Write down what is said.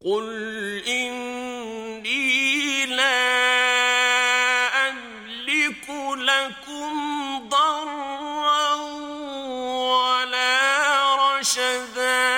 قل إني لا أملك لكم ضرا ولا رشدا